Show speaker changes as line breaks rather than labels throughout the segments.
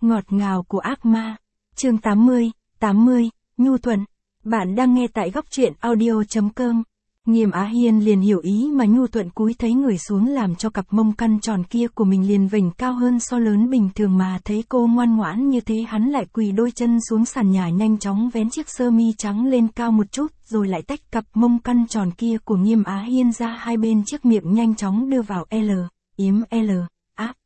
Ngọt ngào của ác ma. Chương 80, nhu thuận. Bạn đang nghe tại góc truyện audio.com. Nghiêm Á Hiên liền hiểu ý mà nhu thuận cúi thấy người xuống làm cho cặp mông căn tròn kia của mình liền vểnh cao hơn so lớn bình thường, mà thấy cô ngoan ngoãn như thế hắn lại quỳ đôi chân xuống sàn nhà nhanh chóng vén chiếc sơ mi trắng lên cao một chút, rồi lại tách cặp mông căn tròn kia của Nghiêm Á Hiên ra hai bên chiếc miệng nhanh chóng đưa vào yếm áp.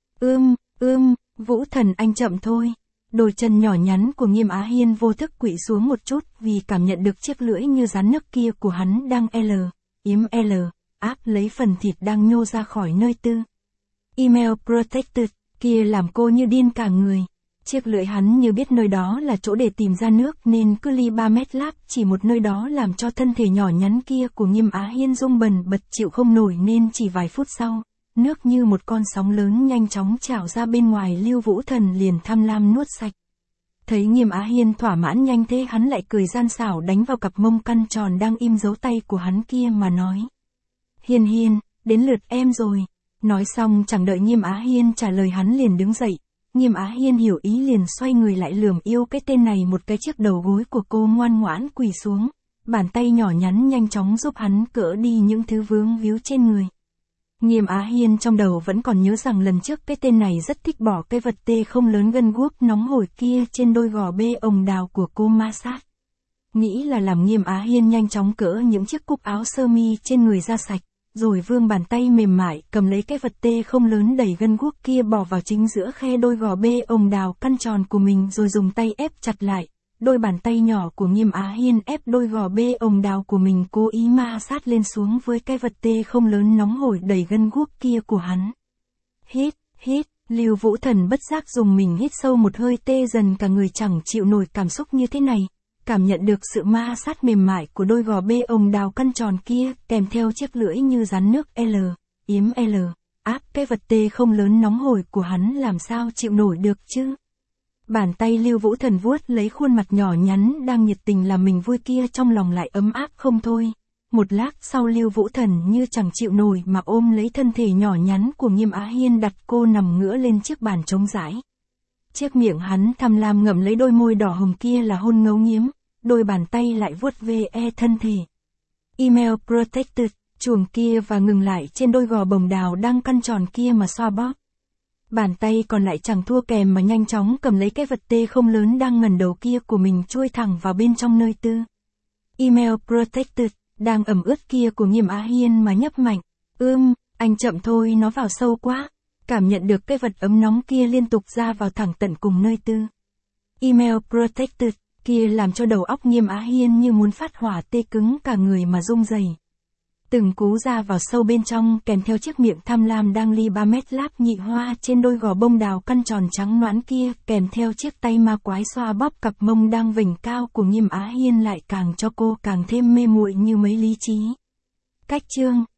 Vũ Thần anh chậm thôi. Đôi chân nhỏ nhắn của Nghiêm Á Hiên vô thức quỵ xuống một chút vì cảm nhận được chiếc lưỡi như rắn nước kia của hắn đang yếm áp lấy phần thịt đang nhô ra khỏi nơi email protected kia làm cô như điên cả người. Chiếc lưỡi hắn như biết nơi đó là chỗ để tìm ra nước nên cứ ly 3 mét láp chỉ một nơi đó làm cho thân thể nhỏ nhắn kia của Nghiêm Á Hiên rung bần bật chịu không nổi, nên chỉ vài phút sau, nước như một con sóng lớn nhanh chóng trào ra bên ngoài, Lưu Vũ Thần liền tham lam nuốt sạch. Thấy Nghiêm Á Hiên thỏa mãn nhanh thế, hắn lại cười gian xảo đánh vào cặp mông căn tròn đang im dấu tay của hắn kia mà nói: Hiên, đến lượt em rồi. Nói xong chẳng đợi Nghiêm Á Hiên trả lời hắn liền đứng dậy. Nghiêm Á Hiên hiểu ý liền xoay người lại lườm yêu cái tên này một cái trước đầu gối của cô ngoan ngoãn quỳ xuống. Bàn tay nhỏ nhắn nhanh chóng giúp hắn cỡ đi những thứ vướng víu trên người. Nghiêm Á Hiên trong đầu vẫn còn nhớ rằng lần trước cái tên này rất thích bỏ cái vật tê không lớn gân guốc nóng hổi kia trên đôi gò bê ồng đào của cô ma sát. Nghĩ là làm Nghiêm Á Hiên nhanh chóng cỡ những chiếc cúc áo sơ mi trên người ra sạch, rồi vươn bàn tay mềm mại cầm lấy cái vật tê không lớn đầy gân guốc kia bỏ vào chính giữa khe đôi gò bê ồng đào căn tròn của mình, rồi dùng tay ép chặt lại. Đôi bàn tay nhỏ của Nghiêm Á Hiên ép đôi gò bê ồng đào của mình, cố ý ma sát lên xuống với cái vật tê không lớn nóng hổi đầy gân guốc kia của hắn. Hít, Lưu Vũ Thần bất giác dùng mình hít sâu một hơi, tê dần cả người, chẳng chịu nổi cảm xúc như thế này. Cảm nhận được sự ma sát mềm mại của đôi gò bê ồng đào căn tròn kia, kèm theo chiếc lưỡi như rắn nước yếm áp cái vật tê không lớn nóng hổi của hắn, làm sao chịu nổi được chứ. Bàn tay Lưu Vũ Thần vuốt lấy khuôn mặt nhỏ nhắn đang nhiệt tình làm mình vui kia, trong lòng lại ấm áp không thôi. Một lát sau, Lưu Vũ Thần như chẳng chịu nổi mà ôm lấy thân thể nhỏ nhắn của Nghiêm Á Hiên, đặt cô nằm ngửa lên chiếc bàn trống rãi. Chiếc miệng hắn tham lam ngậm lấy đôi môi đỏ hồng kia là hôn ngấu nghiếm, đôi bàn tay lại vuốt ve thân thể. Email protected, chuồng kia và ngừng lại trên đôi gò bồng đào đang căn tròn kia mà xoa bóp. Bàn tay còn lại chẳng thua kèm mà nhanh chóng cầm lấy cái vật tê không lớn đang ngẩng đầu kia của mình, chui thẳng vào bên trong nơi email protected đang ẩm ướt kia của Nghiêm Á Hiên mà nhấp mạnh. Anh chậm thôi, nó vào sâu quá. Cảm nhận được cái vật ấm nóng kia liên tục ra vào thẳng tận cùng nơi email protected kia làm cho đầu óc Nghiêm Á Hiên như muốn phát hỏa, tê cứng cả người mà rung rẩy. Từng cú ra vào sâu bên trong, kèm theo chiếc miệng tham lam đang ly 3 mét láp nhị hoa trên đôi gò bông đào căn tròn trắng nõn kia, kèm theo chiếc tay ma quái xoa bóp cặp mông đang vểnh cao của Nghiêm Á Hiên, lại càng cho cô càng thêm mê muội như mấy lý trí. Cách chương